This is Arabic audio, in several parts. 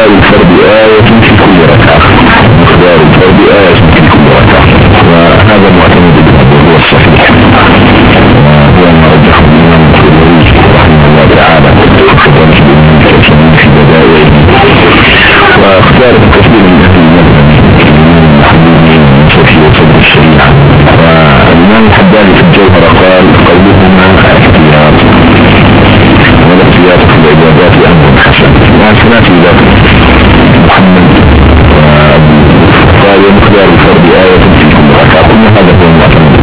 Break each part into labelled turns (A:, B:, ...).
A: مقدار الفرد آية في كل ركعة، مقدار الفرد آية في كل ركعة، وهذا معتمد بالأمر الصحيح، وهو ما رجحه الإمام الخضري رحمه الله تعالى في بداية، واختار كثير من أهل المذهب المحدثين في وصدر الشريعة. والإمام الحداني في الجوهرة قال قولهما احتياط، والاحتياط في العبادات أمر حسن. وعنفناتي إلى محمد قال ومقدار الفرد آية في كل ركعة، كل هذا هو المعتمد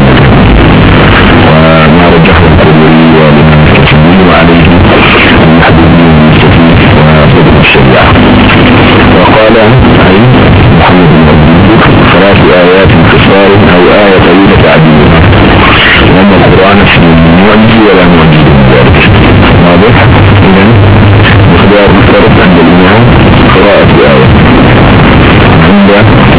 A: وما رجحه الخضري والإمام الكتبي وعليه المحدثين المستفيد وصدر الشريعة. وقال أي محمد بن عبد ثلاث آيات انتصار أو آية طويلة عديدة، لأن القرآن معجز ولا معجز ذلك واضح. إذن مقدار الفرد عند الإمام قراءة آية، عند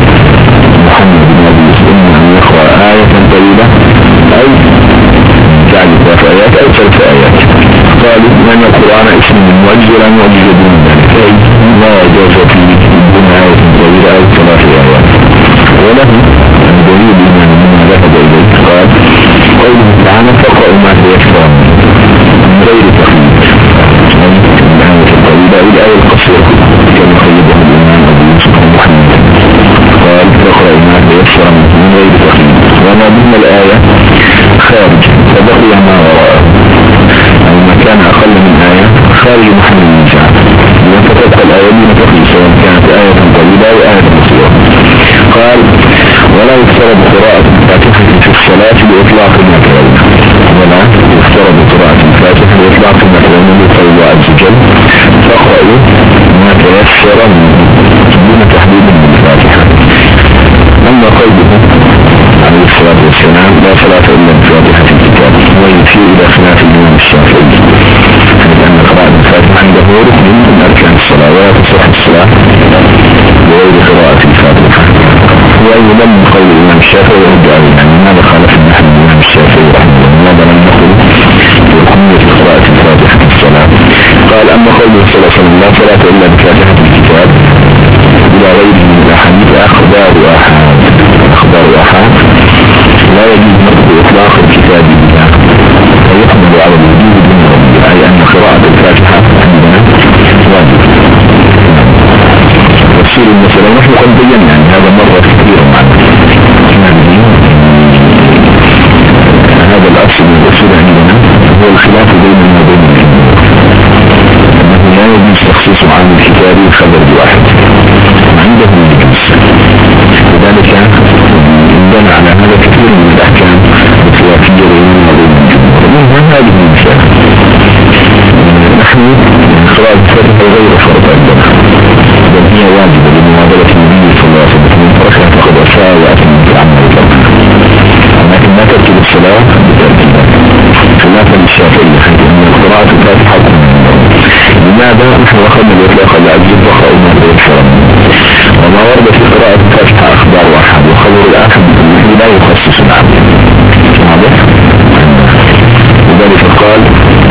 A: محمد بن عبد السلم أن يقرأ آية طويلة أي جعل ثلاث آيات أو ثلاث آيات. قالوا لأن القرآن اسم معجز ولا معجز دون ذلك، أي لا يجوز فيه دون آية طويلة أو ثلاث آيات. وله الدليل مما ذهب إليه قال قوله تعالى فقرأوا ما تيسر من غير تخيير، الآية الطويلة والآية القصيرة كما خيبه الإمام أبو يوسف محمد قال فقرأوا ما تيسر من غير تخيير، وما ضمن الآية خارج فبقي ما وراءه، أو ما كان أقل من آية خارج محل النزاع، لأن فتبقى الآية دون تخيير سواء كانت آية طويلة وآية قصيرة. قال ولا يفترض قراءة الفاتحة في الصلاة بإطلاق المكان، ولا يفترض قراءة الفاتحة بإطلاق المكان لقول الله عز وجل فاقرأوا ما تيسر دون تحديد من الفاتحة. أما قوله عليه الصلاة والسلام لا صلاة إلا بفاتحة الكتاب، ويشير إلى خلاف الإمام الشافعي لأن قراءة الفاتحة عنده ركن من أركان الصلاة ولا تصح الصلاة بغير قراءة الفاتحة، وأيضا من قول الإمام الشافعي ورجع يعني ماذا خالف النحو الإمام الشافعي رحمه الله، ماذا لم نقل بركنية قراءة الفاتحة في الصلاة. قال أما قوله صلى الله عليه وسلم لا صلاة إلا بفاتحة الكتاب إلى غيره من الأحاديث أخبار أحاد لا يجوز نقل إطلاق الكتاب بها، ويحمل على الوجود دون ربه، أي أن قراءة الفاتحة عندنا واجب. تفسير المسألة نحن قد بينا يعني هذا مرة كثيرا معنا، هذا الأصل من الأصول عندنا هو الخلاف بين المدين أنه لا يجوز تخصيص عن الكتاب خبر واحد عنده يجوز، لذلك عندنا على هذا كثير من الأحكام الخلافية بين المدين ومنها هذه المسألة. نحن قراءة الفاتحة غير فرض عندنا، بل هي واجبة لمواظبة النبي صلى الله عليه وسلم، من تركها فقد أساء وأثم بالعمل الفرق، ولكن لا ترتب الصلاة بترتيبها خلافا للشافعي حيث أن قراءة الفاتحة لماذا نحن أخذنا الإطلاق العزيز وقرأوا ما تيسر، وما ورد في قراءة الفاتحة أخبار واحد وخبر الآخر بالنحو لا يخصص العبد واضح. لذلك قال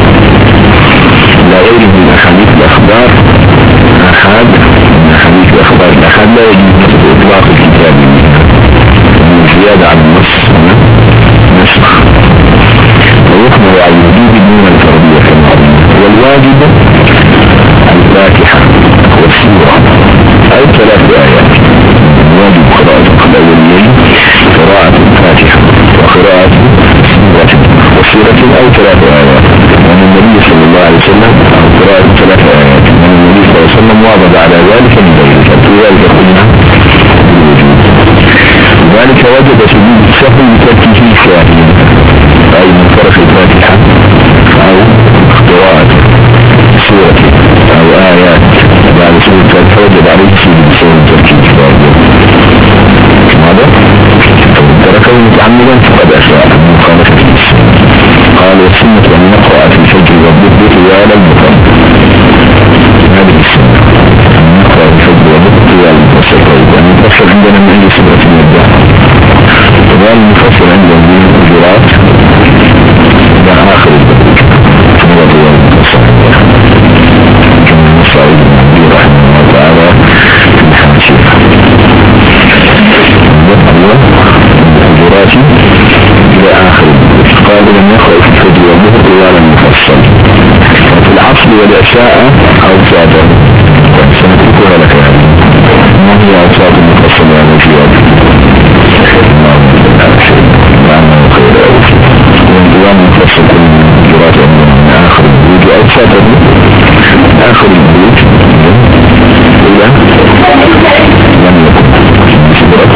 A: لا غير من أحاديث الأخبار أحد من أحاديث الأخبار الأحد لا يجوز نسخ إطلاق الكتاب من زيادة عن النص نسخ، ويحمل على الوجود دون الفرضية كالمعروف، والواجب الفاتحة والسورة أو ثلاث آيات. الواجب قراءة الأوليين قراءة الفاتحة وقراءة سورة أو ثلاث آيات، ومن النبي صلى الله عليه وسلم أو قراءة ثلاث آيات، ومن النبي صلى الله عليه وسلم واظب على ذلك من ذلك ذلك قلنا ذلك وجب سجود السهو بتركه شاهد، أي من فرق الفاتحة أو قراءة سورة أو آيات بعد سورة الفاتحة وجب عليه سجود السهو بتركه شاهد، ماذا؟ تركه متعمدا فقد أساء مخالفة السنة. قال والسنة أن نقرأ في الفجر والضحى طوال المفرد، هذه السنة أن نقرأ في الفجر والضحى طوال المفصل، المفصل عندنا من أي سورة من الدهر، طوال المفصل عندنا من الحجرات إلى آخر البقية هو طوال المفصل، كما نص عليه النبي رحمه الله تعالى الأصل والإعشاء أوساطا سنتركها لك ما هي أوساط المفصل والمفيد وانتظام المفصل الجرات من آخر البيوت وأوساطا آخر البيوت إلا لم يكن بصورة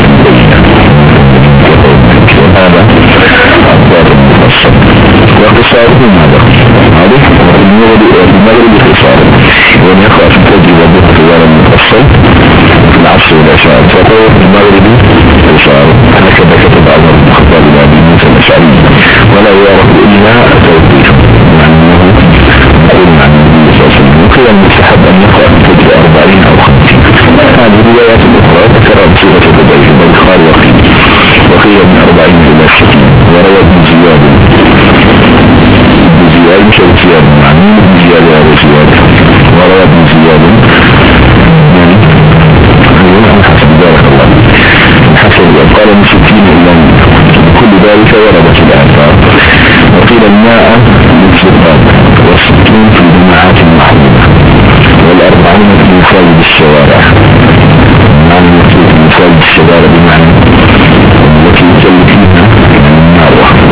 A: هذا أوساط المفصل واختصاره ماذا؟ هذا المغرب اختصاره وأن يقرأ في التجربة باختيار المفصل في العصر والعشاء فقوة المغرب اختصاره هكذا كتب عمر بن الخطاب إلى أبي موسى الأشعري ولا يعرف إلا توقيف يعني أنه يقول عن النبي صلى الله عليه وسلم وقيل المستحب أن يقرأ في التجربة 40 أو 50 هذه الروايات الأخرى ذكرها بصيغة البداية بالبخاري وقيل من 40 إلى 60 وروى ابن زياد مش زياد معني زياد على زياد وروى ابن زياد يعني أيضا حسب ذلك الله حسب قال من 60 إلا كل ذلك وردت الآثار وقيل الماء للسلطان والستون في الجماعات المحمودة والأربعون في مساجد الشوارع معنى المقصود في مساجد الشوارع بمعنى التي يسلك فيها النار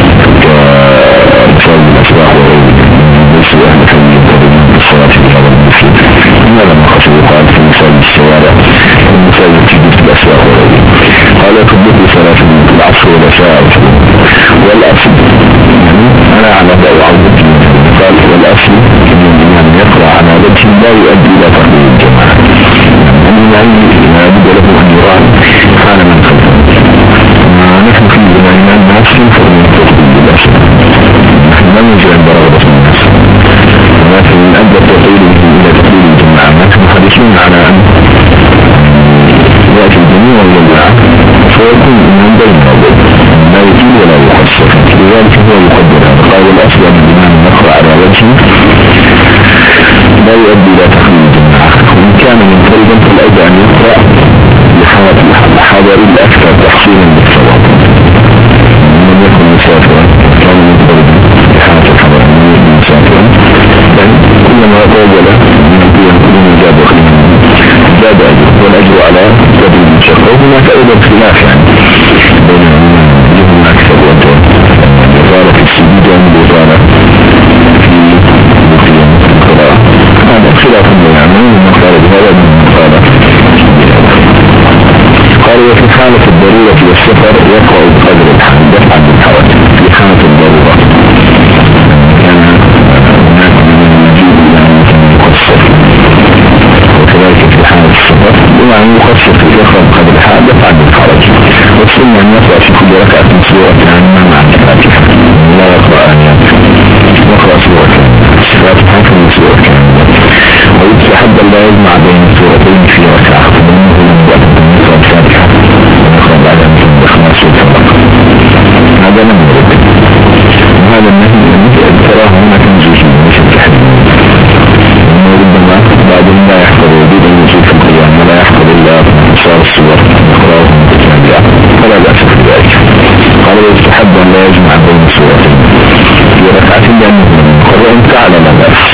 A: كمساجد الأسواق وغيره ليس أهل كمية من الصلاة في هذا المسجد هذا ما خشب يقال في مساجد الشوارع المساجد في الأسواق وغيره قال يكبر صلاة العصر والعشاء والأصل يعني أنا على ذا وعوضت قال والأصل أن الإمام يقرأ على وجه لا يؤدي إلى تقليل الجماعة الإمام يجب له أن يرى حال من خلفه نحن في زماننا الناس ينفرون التقليل بالأصل نحن لا نجد عند رغبة الناس ولكن من أدى التقليل إلى تقليل الجماعة نحن حديثون على أن يأتي الجميع والجماعة فيكون من بين الأول لا يطيل ولا يقصر لذلك هو يقدر هذا قال الأصل أن الإمام يقرأ على وجهه لا يؤدي إلى تقليل الجماعة وإن كان منفردا فالأدى أن يقرأ لحضر الأكثر تحصيلا للصواب من يكون مسافرا كان منفردا لحالة الحضر من يكون مسافرا يعني كلما توجد من الدين كلما جاب وخيما زاد أجر والأجر على قدر المشقة وهناك أيضا خلاف يعني بين الإمام أكثر وإطالة في السجود والإطالة في القيام القراءة هذا خلاف يعني من قال بهذا من قال قال وفي حالة الضرورة والسفر يقرأ بقدر الحال دفعا بالحرج في حالة الضرورة كان هناك من المجيب إلى أن يقصر وكذلك في حالة السفر بما أن يقصر في يقرأ بقدر الحال دفعا بالحرج والسنة أن يقرأ في كل ركعة سورة يعني ما مع الفاتحة لا يقرأ آيات يقرأ سورة الفاتحة من سورة ويستحب أن لا يجمع بين السورتين في ركعة فإنه يقرأ الفاتحة ويقرأ بعد أن يخلص الفرق هذا لم يرد وهذا النهي تراه هنا تنزيل ليس التحريم وربما بعضهم لا يحفظ وجود الوجود في القيام ولا يحفظ إلا انتصار الصور يقرأهم متتابعة فلا بأس في ذلك قال ويستحب أن لا يجمع بين السورتين في ركعة لأنه قال وإن فعل لا بأس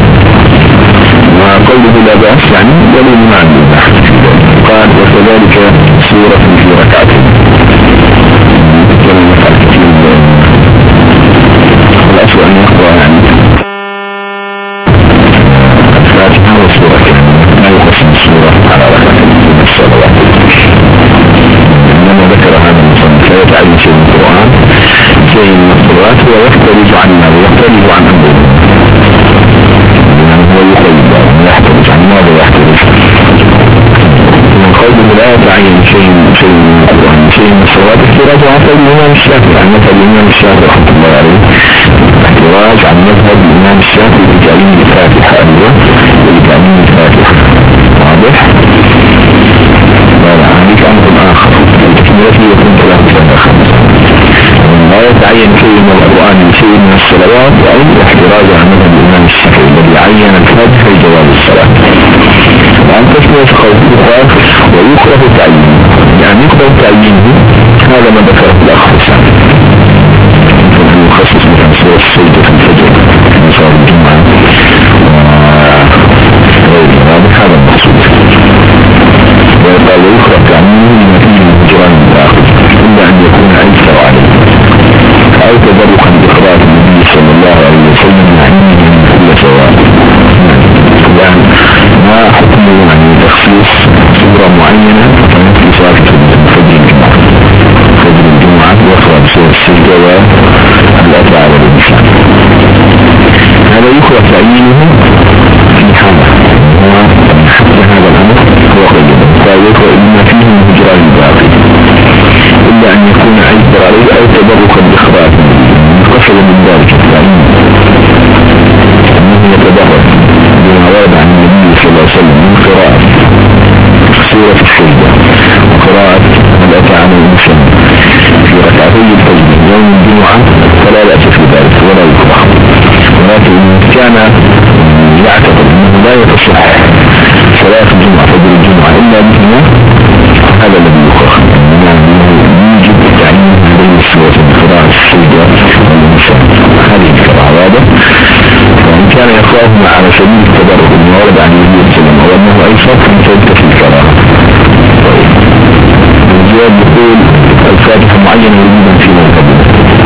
A: وقوله لا بأس يعني دليل معنى قال وكذلك سورة في ركعتين والأسوأ أن يقرأ يعني الفاتحة والسورة لا يقسم السورة على ركعتين من الصلوات إنما ذكر هذا المصنف لا يتعين شيء من القرآن شيء من الصلوات ويختلف عنها ويختلف عن أمره يعني هو يقيد ويحترج عن ماذا يحترج من قوله لا يتعين شيء من القرآن شيء من الصلوات احتراج عن مذهب الإمام الشافعي عن مذهب الإمام الشافعي رحمة الله عليه احتراج عن مذهب الإمام الشافعي بتعليم الفاتحة أيضا وبتعليم الفاتحة واضح؟ لا عليك أمر آخر التكملة يكون ثلاث سنة خمسة لا يتعين شيء من القرآن شيء من الصلوات أي احتراج عن مذهب الإمام الشافعي الذي عين الفاتحة لجواز الصلاة وعن تسمية قوله ويكره تعيينه يعني يكره تعيينه هذا ما ذكره الأخ حسام يخصص مثلا سورة السجدة في الفجر في صلاة الجمعة الزوال الأتى على الإنسان. هذا يكره تعيينه في حالة حتى هذا الأمر هو قيد فيكره إما فيه من هجران الباقي إلا أن يكون أجبر عليه أو تبركا بإخراج قصد من ذلك التعيين أنه يتبرك بما ورد عن النبي صلى الله عليه وسلم من قراءة سورة السجدة وقراءة الأتى على الإنسان في ركعتي الفجر يوم الجمعة فلا يأس في ذلك ولا يكره. ولكن كان يعتقد أنه لا يتصح صلاة الجمعة فجر الجمعة إلا بهما هذا الذي يكره يجب تعيين هذه السورة بقراءة السجدة والإنسان هذه الكراهة واضح. وإن كان يقرأهما على سبيل التبرك بما ورد عن النبي صلى الله عليه وسلم وأنه أيسر فانتهت في الكراهة. الجواب يقول الفاتحة معينة وجودا في مذهبنا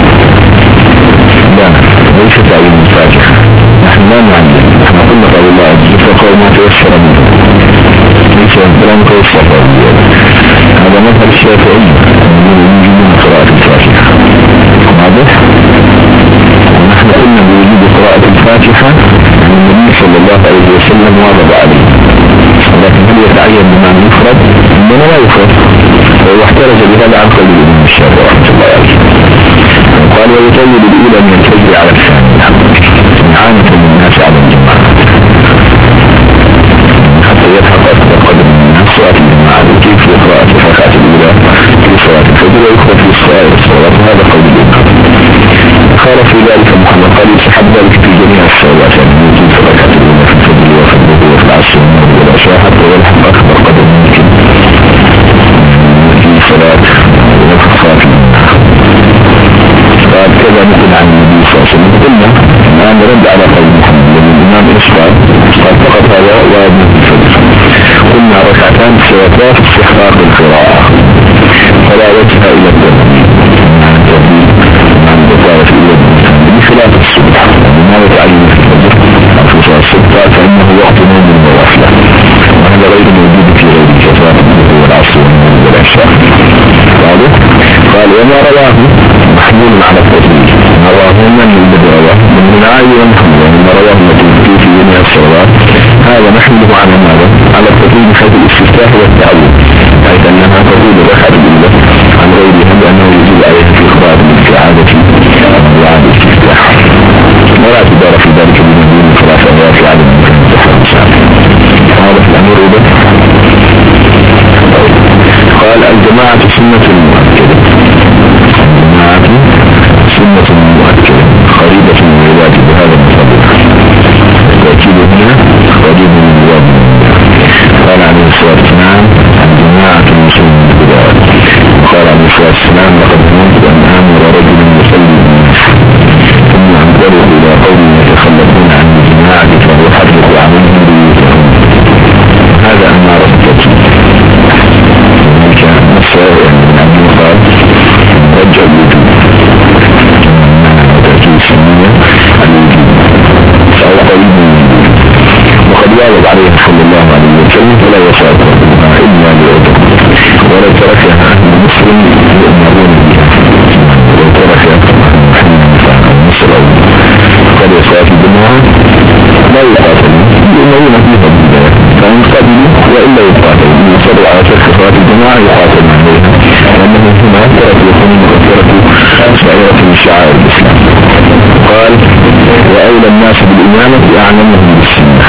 A: لا ليس تعيين الفاتحة نحن لا نعين نحن قلنا قال الله عز وجل فقال ما تيسر منه ليس الكلام تيسر هذا مذهب الشافعي يوجدون قراءة الفاتحة واضح. ونحن قلنا بوجود قراءة الفاتحة عن النبي صلى الله عليه وسلم واظب عليه ولكن هل يتعين بما يفرد إنما لا يفرد وهو احترز بهذا عن قول الإمام الشافعي رحمة الله عليه. قال ويطول الأولى من الفجر على الثانية إعانة للناس على الجماعة حتى يلحق أكبر قدر من الناس صلاة الجماعة كيف يقرأ في الركعة الأولى في صلاة الفجر ويقرأ في الصلاة وهذا قول الإمام. قال في ذلك محمد قال يسحب ذلك في جميع الصلوات يعني يجب في الركعة الأولى في الفجر وفي الظهر وفي العصر والمغرب والعشاء حتى يلحق أكبر قدر ممكن في صلاة وفي قال كذا مثل عن النبي صلى الله عليه وسلم قلنا الآن نرد على قول محمد الإمام إسقاط قال فقط هذا وابن الفجر قلنا ركعتان سوتا في استحقاق القراءة فلا وجه إلى التنبيه عن بطارة الإيد بخلاف الصبح وما يتعين في الفجر في صلاة الصبح فإنه وقت نوم الغفلة وهذا غير موجود في غير كثار الظهر والعصر والعشاء واضح. قال وما رواه محمول على التطبيق ما رواه من الذي رواه من العالي والمحمول وما رواه التطبيق في جميع الصلوات هذا نحمله على ماذا؟ على التطبيق حيث الاستفتاح والتعود حيث أنها تطول الركعة الأولى عن غيرها لأنه يجب عليها في إخراج من الإعادة وعاد الاستفتاح ولا اعتبار في ذلك بمدين الخلافة في عدد هذا في الأمر قال الجماعة سنة مؤكدة الجماعة سنة مؤكدة قريبة من العباد بهذا المفضل التأكيد هنا قريب من العباد قال عليه الصلاة والسلام الجماعة المسلمين بالعباد وقال عليه الصلاة والسلام لقد نمت أن آمر رجل يصلي بالناس ثم أنظره إلى قوم يتخلفون عن الجماعة فيحرق عنهم بيوتهم هذا أمارة التأكيد رجع الوجود وتأكيد السنية الوجود فهو قريب من الوجود وقد واجب عليه صلى الله عليه وسلم فلا يشارك إلا لعذر ولو تركها أهل مصر يؤمرون بها ولو تركها مصر قد يشارك بالنهار لا يقاتلون يؤمرون فيها بالبداية فإن قبلوا وإلا يقاتلون يصروا على ترك صلاة الجماعة يقاتلون عليها لأنه هنا ترك يكون مغفرة شعيرة من شعائر الإسلام. قال وأولى الناس بالإمامة أعلمهم بالسنة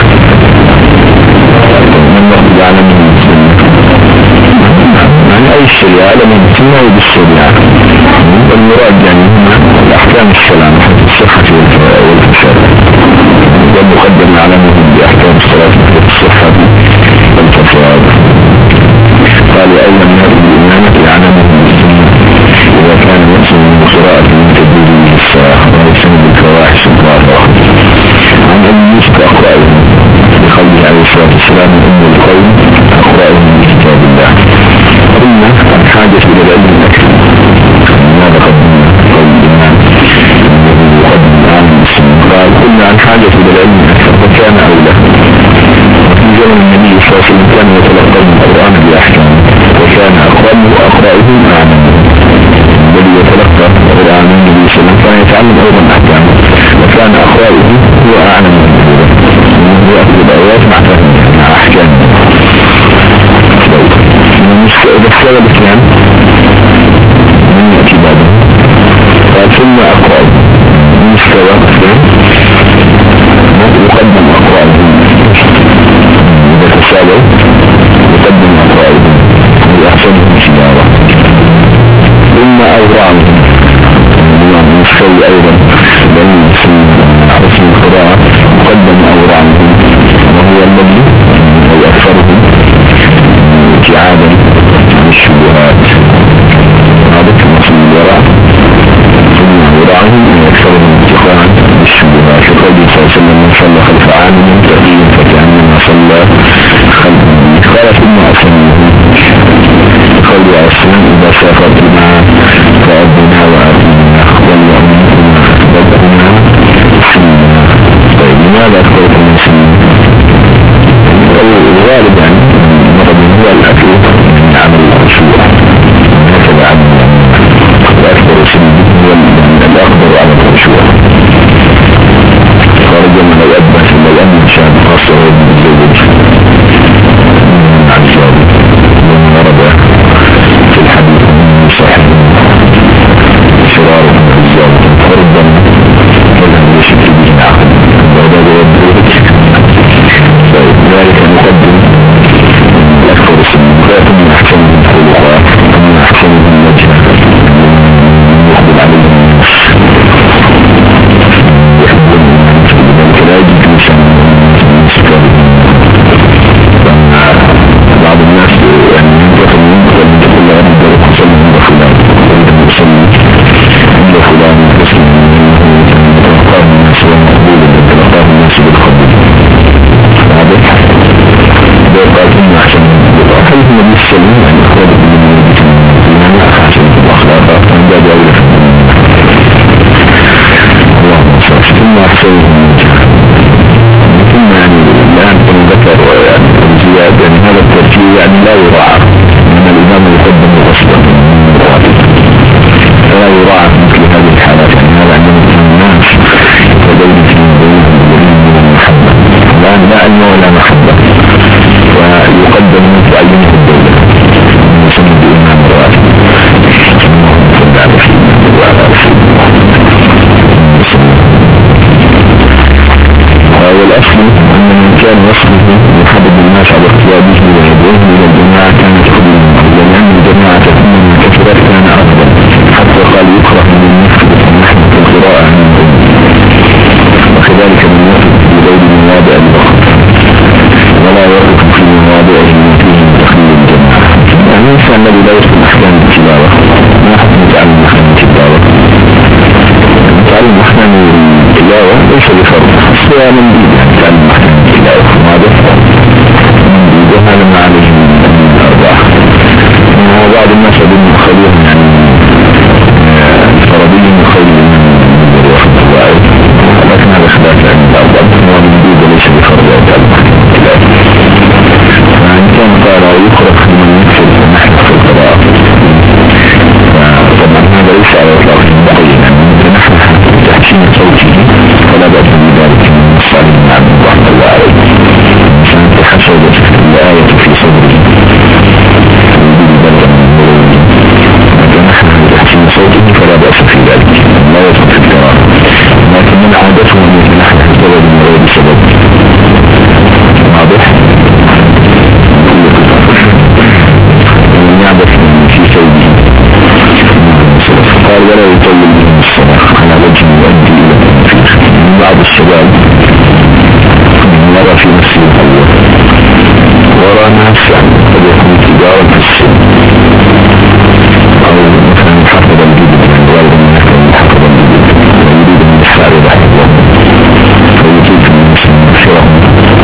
A: من نقض أعلمهم بالسنة عن أي الشريعة أعلمهم بالسنة وبالشريعة والمراد يعني هنا الأحكام السلام حتى الصحة والفساد والمقدم أعلمهم بأحكام الصلاة والصحة والفساد. قال وأولى الناس بالإمامة أعلمهم بالسنة إذا كان يحسن من قراءة من تدبير الصلاة ويحسن بالفواحش الظاهرة عن أبي يوسف أقرأهم بقوله عليه الصلاة والسلام أم القوم أقرأهم بكتاب الله. قلنا الحاجة إلى العلم أكثر ماذا قدمنا قول الإمام يقدم العالم بالسنة قال قلنا الحاجة إلى العلم أكثر فكان أولى وفي زمن النبي صلى الله عليه وسلم كان يتلقى القرآن بأحكام وكان أقرأه وأقرأه أعلم الذي يتلقى القرآن يتعلم أيضا أحكامه، وكان أخوائه هو أعلم منه، هو أخذ الآيات مع فهمه مع أحكامه. السبب الثاني من يأتي بعده قال ثم أقرأ من السبب يقدم أقرأه إذا تسابوا يقدم أقرأه ويحسنهم شبابه، ثم أورعه يستوي أيضا بين اسم القراءة يقدم أورعه وهو الذي هو أكثرهم ابتعادا عن الشبهات. هذا كمصر الوراء ثم أورعه أكثرهم ابتعادا عن الشبهات، فقال صلى الله عليه وسلم من صلى خلف عالم تقي فكأنما صلى خلفه. قال ثم أصليه قول عليه السلام إذا سافرت معه فأبنا وأبنا والله ربنا سننا. طيب لماذا أكثرت من سنين؟ الغالب يعني مرض هو الأكل من عمل الخشوع، هكذا عمل الأكثر سنين هو الأقدر على الخشوع. فرجل لو أبن شاب خاصة ويتزوج عن شاب ورد في الحديث صحيح شرار الزوج فربما ولم يشك به عقل وذلك يبدو ذلك نقدم الأكثر السنين ويكون أحسن من خلقها ومن أحسن من وجهه يقبل عليه الناس يحبون ذلك لا يجب لسان بعض الناس يعني ينتقل من كل غني ذلك وصل من فلان وصل من فلان وصل من تلقاه الناس والمقبول تلقاه الناس بالقبول. هذا قال إن أحسن حديث النبي صلى الله عليه وسلم عن إخوة من أحسن الأخلاق فأنجاد أولا اللهم صل ثم أحسن ثم يعني الآن كان ذكر يعني زيادة يعني هذا الترتيب يعني لا يراعى من الإمام يقدم غصبا فلا يراعى مثل هذه الحالات. يعني هذا عندما الناس يتبين في بينهم والمحبة الآن لا علم ولا محبة ويقدم من تعينه الدولة يسمى بإمام الراتب صلى على سيدنا وعلى سيدنا. والأصل أن من كان يصرف يحدد الناس على اقتياده ويدعوه إلى الجماعة كانت قبلهم، لأن الجماعة تكون من كثرة كان أفضل، حتى قال يكره من يفرق نحن في القراءة عنهم، وكذلك من يفرق في غير مواضع الوقت ولا يفرق في مواضع فيه تخليل الجماعة. يعني الإنسان الذي لا يفهم أحكام التلاوة ما حكم تعلم أحكام التلاوة؟ تعلم أحكام التلاوة ليس بفرض سواء من دين، يعني تعلم أحكام التلاوة هذا فرض وهذا ما عليه من الأربعة. وبعض الناس أظن خلوهم يعني الفرضيين وخلوهم من الوحد الوائد، لكن هذا خلاف عن الأربعة ومن دين وليس بفرض تعلم أحكام التلاوة. فإن كان قال يخرج من يكفر نحن في القراءة طبعا هذا ليس على إطلاق مقيم، يعني نحن تحسين صوته فلا بأس بذلك من الصالح من عبد الرحمن الله عليه فانتحسبت الآية في صدره نحن تحسين صوته فلا بأس في ذلك لا يدخل في القراءة، لكن من عادته أن نحن سبب من غير سبب واضح يعبث في سيده. قال ولا يطول من الصلاة على وجه يؤدي إلى التنفيذ. بعض الشباب يرى في نفسه الأول ورى ناس يعني قد يكون تجارة في السن أو مثلا حفظ الجدد من والد من يكون حفظ الجدد ويريد من السعر رحمه الله فيجيب من المسلم مغفرهم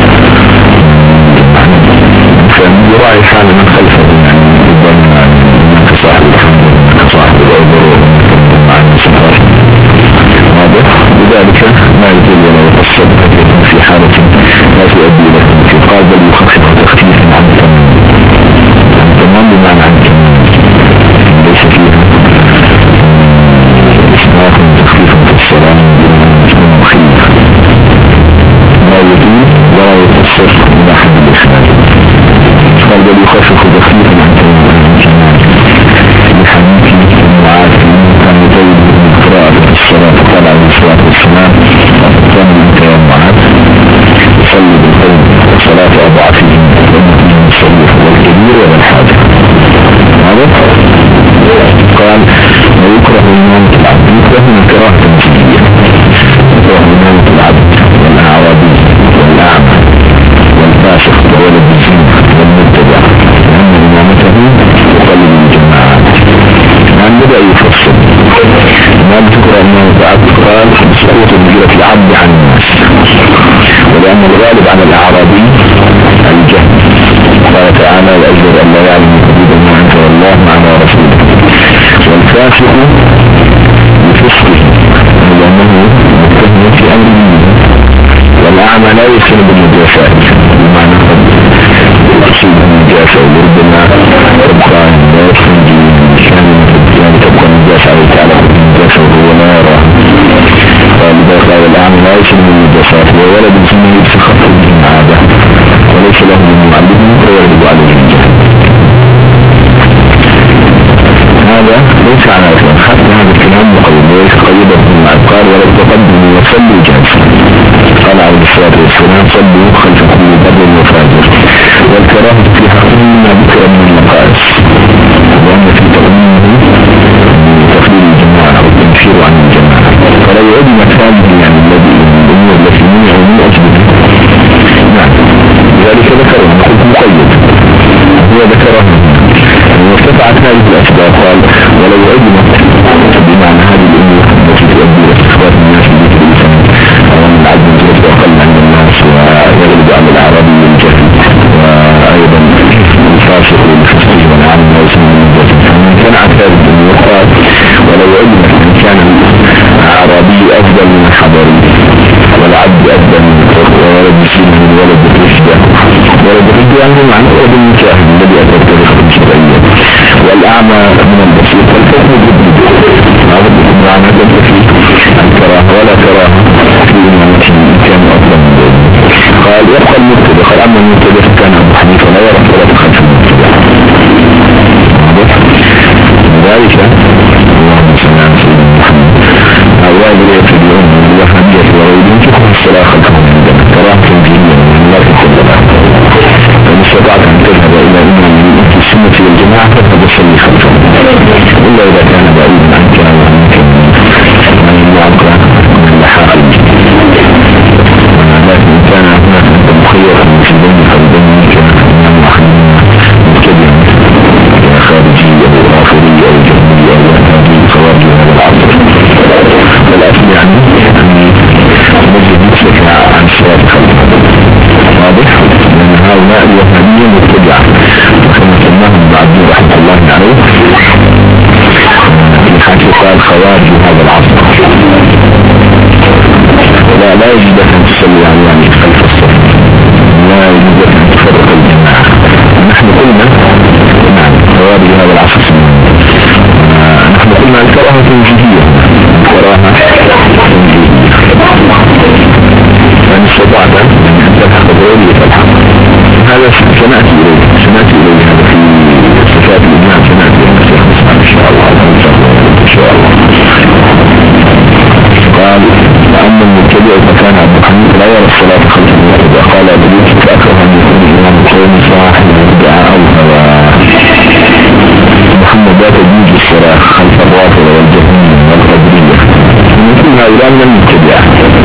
A: فيراعي حال من خلفه يعني ربما كصاحب الحمد كصاحب العذر مع السفر واضح. لذلك لا يزول ولا يقصد في حالة لا تؤدي إلى الانتقال بل يخفف تخفيفا عن التمام العبد قال سقوط منزلة العبد عن الناس، ولأن الغالب على الأعرابي الجهل. قال تعالى وأجبر أن لا يعلم حدود ما أنزل الله على رسوله. والفاسق بفسقه لأنه متهم في أمر منه. والأعمى لا يسلم بالنجاسات بمعنى قد يصيب النجاسة وربما تبقى لا يستنجي كان تبقى النجاسة عليه تعالى النجاسة وهو لا يراها. فلذلك الأعمى لا يسلم بالنجاسات وولد سنه يتسخط به عادة وليس له من معلمه فيرد عليه الجهل. هذا ليس على أسلام حتى هذا الكلام مقيد وليس قيده من الأذكار ولو تقدموا وصلوا جالسا. قال عليه الصلاة والسلام صلوا خلف كل بر وفاجر. والكراهة في حقه ما ذكر من المقاييس وأن في تقديمه تقليل الجماعة والتنفير عن الجماعة. فلو عدمت هذه يعني الذي الأمور التي منعوا من أجله نعم لذلك ذكره نقول مقيد هو ذكره وارتفعت هذه الأسباب. قال ولو عدمت بمعنى هذه الأمور التي تؤدي إلى استخدام الناس بذكر الإنسان ومن العدم التي أقل عند الناس ويغلب على العربي والجهل وأيضا الفاسق والفسق والعالم لا يسمى من الجهل. فمن كانت هذه الأمور قال ولو عدمت أن كان العربي أفضل من الحضري والعبد أفضل من الفرق وولد سين من ولد الرشدة. ولد الرشدة يعني معنى ولد المكاهد الذي أدرك تاريخ الشرعية. والأعمى من البصير فالفرق جديد هذا معنى تنتفي الكراهة ولا كراهة في إمامته كان أفضل من ذلك. قال يبقى المبتدأ. قال أما المبتدأ فكان أبو حنيفة لا يرى ولا تخلف المبتدأ. لذلك اللهم صل على سيدنا محمد أولاد يتبعون الوهابية وغيرهم تكون الصلاة خلفهم عندنا كراهة تنزيلية من الله تعالى. فإن استطعت أن تذهب إلى إمام من أهل السنة والجماعة فقد صلي خلفهم إلا إذا كان بعيدا عنك وعنك من يعرف من اللحاق. لكن إن كان هناك أنت مخيرا في بين فردين منك إمام محمد مبتدئ خارجي أو آخري أو جهني أو وهابي خوارج هذا العصر والأصل يعني أن نجد نفسك عن صلاة خلفه واضح. لأن هؤلاء الوهابيين مبتدعة وكما سماهم بعد رحمة الله عليه في حاجة قال خوارج هذا العصر لا يجب أن تصلي يعني خلف الصف لا يجب أن تفرق الجماعة. نحن قلنا نعم خوارج هذا العصر نحن قلنا الكراهة تنجيهية الكراهة تنجيهية فإن استطعت أن تلحق الرؤية فالحق. هذا سنأتي إليه هذا في صفات الإمام سنأتي إليه إن شاء الله إن شاء الله. قال أما المبتدئ فكان أبو حنيفة لا يرى الصلاة خلف المبتدئ. قال أبو يوسف أكره أن يكون إمام القوم صاحب البدعة أو هواه. محمد لا تجوز الصلاة خلف الرافضة والجهمية والقدرية مثل هؤلاء من المبتدئة.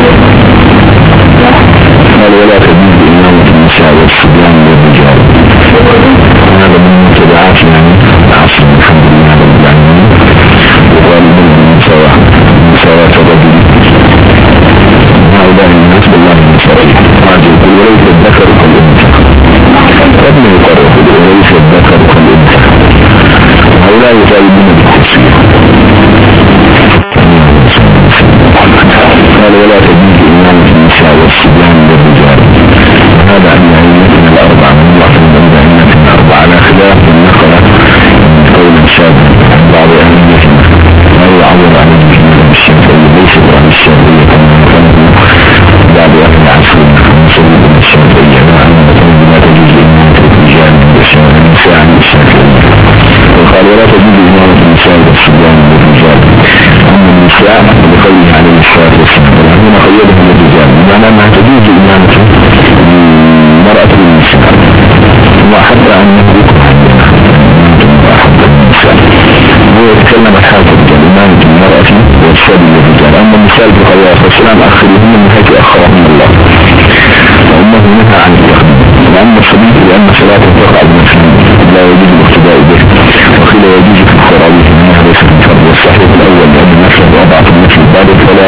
A: قال ولا تجوز إمامة النساء والصبيان والرجال. هذا من المبتدعات يعني عصر الحمد لله رب العالمين. وقال من مساواة الرجل هؤلاء الناس بالله المصري هذا يقول وليس الذكر كالأنثى ربنا يقرر وليس الذكر كالأنثى. هؤلاء يطالبون بالتفسير. قال ولا تجوز إمامة النساء والصبيان والرجال. هذا أن أئمتنا الأربعة من الله من أئمتنا الأربعة على خلاف النقل من قول شاذ عن بعض أئمتنا لا يعول عن الجنة الشافعية ليست عن الشافعية كما كانت بعض أهل العصر المسلمين الشافعية لا تجوز إمامة الرجال والنساء عن الشافعية. وقال ولا تجوز إمامة النساء والصبيان والرجال. أما النساء بقوله عليه الصلاة والسلام هنا قيدهم الرجال بمعنى أنها تجوز إمامة المرأة للنساء وحتى أنه يقع عندنا حتى النساء هو يتكلم عن حالة الرجال إمامة المرأة والسبي للرجال. أما النساء بقوله عليه الصلاة والسلام أخرهم من حيث أخرهم الله وأنه نهى عن التقديم. وأما السبي لأن صلاة تقع بنفسه لا يجوز الاقتداء به. وقيل يجوز في القرآن أنها ليست الفرد والصحيح الأول لأن النفس وضعت النفس بعد فلا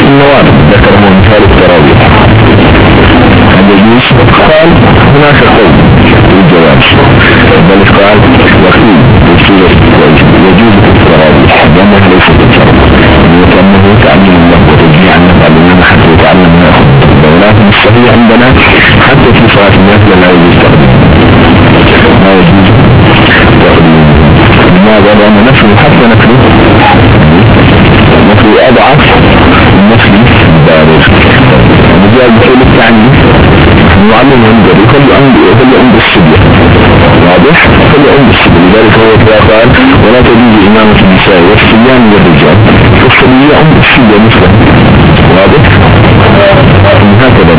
A: النوافل ذكره مثال التراويح هل يجوز؟ قال هناك قول بالجواز بل قال وقيل يجوز في التراويح لأنها ليست بالفرض لأنه تعليم الله وتجميع النفع لنا حتى يتعلم ناخذ ولكن الصحيح عندنا حتى في صلاة النافلة لا يجوز تقديم ما يجوز تقديم لماذا؟ لأن نفله حتى نفله أضعف النفل البارز وجاء بفعل التعنيف نعلم عنده كل أمر السبيل واضح؟ كل أمر السبيل لذلك هو قال ولا تجوز إمامة النساء والصبيان والرجال فالصبية أمر السبيل مثله واضح؟ هكذا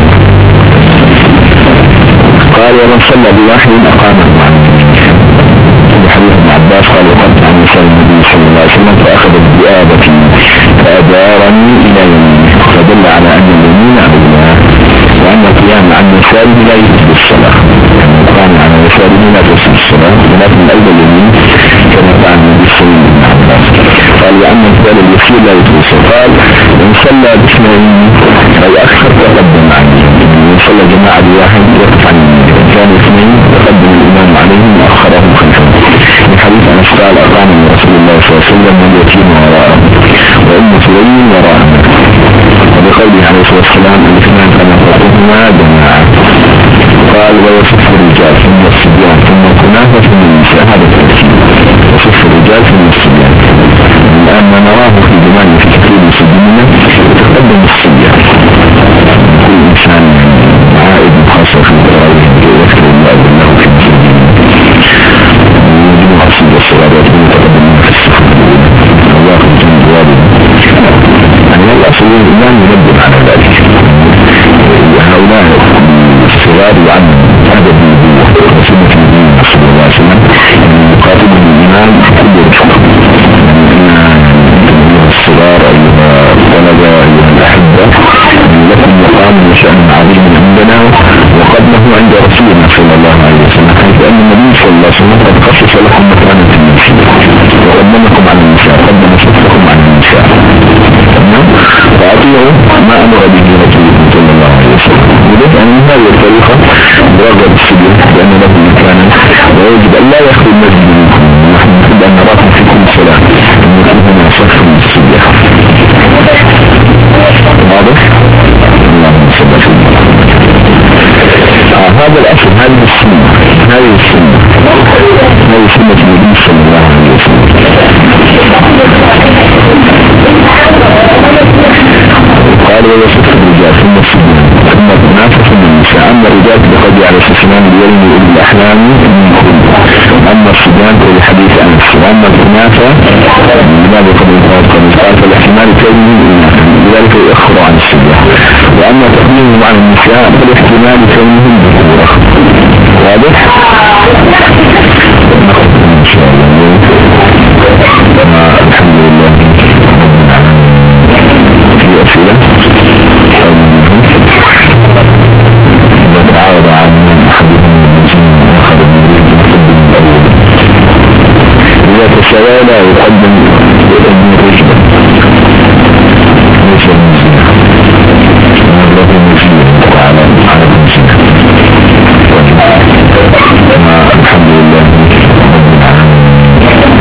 A: قال ومن صلى بواحد أقامه معه حديث ابن عباس قال وقد عن نساء النبي صلى الله عليه وسلم فأخذ بآبتي فأدارني إلى يمينه فدل على أن اليمين أولى وأن القيام عن يساره لا يفسد الصلاة يعني القيام عن يساره لا يفسد الصلاة ولكن أيضا اليمين كما فعل النبي صلى الله عليه وسلم قال وأن الفعل اليسير لا يفسد الصلاة قال إن صلى باثنين أو أكثر تقدم عنه إن صلى جماعة بواحد يقف عن كان اثنين تقدم الإمام عليهم وأخرهم خلفه من حديث أنس قال أقام رسول الله صلى الله عليه وسلم واليتيم وراءه وأم سليم وراءه وبقوله عليه الصلاة والسلام الاثنان كما فرقهما جماعة قال ويصف الرجال ثم الصبيان ثم الكنافة ثم النساء هذا الترتيب وصف الرجال ثم الصبيان الآن ما نراه في زمان في تقريب سبيلنا يتقدم الصبيان كل إنسان عائد خاصة في الرأيه يذكر الله بالله في الجنة ويجب حصول الصلاة ويكون يتقدمون في السفر الله في الجنة والد يعني الأصل الإيمان ينبه على ذلك هؤلاء الصغار عن هذا النبوة وسنة النبي صلى الله عليه وسلم يقاتلهم الإيمان كل رفق الصغار أيها الطلبة أيها الأحبة لكم مقام وشأن عظيم عندنا وقدمه عند رسولنا صلى الله عليه وسلم حيث أن النبي صلى الله عليه وسلم قد خصص لكم مكانا في النساء وقدمكم عن النساء قدم صفكم عن النساء فأطيعوا ما أمر به رسوله صلى الله عليه وسلم وذلك أن هذه الطريقة برغب السبيل لأن له مكانا ويجب أن لا يخلو المسجد منكم ونحن نحب أن نراكم في كل صلاة ونحن هنا صف السبيل واضح؟ اللهم صل وسلم هذا الأصل هذه السنة هذه سنة النبي صلى الله عليه وسلم قال ويصف الرجال ثم الصبيان ثم الكنافة ثم النساء أما الرجال بقد على السلام بيرمي إلى الأحلام أما الصبيان كالحديث أنس وأما الكنافة لماذا قبل قال فالاحتمال كونه لذلك يأخر عن الصبيان وأما تقديمه عن النساء فالاحتمال كونه ذكورا واضح؟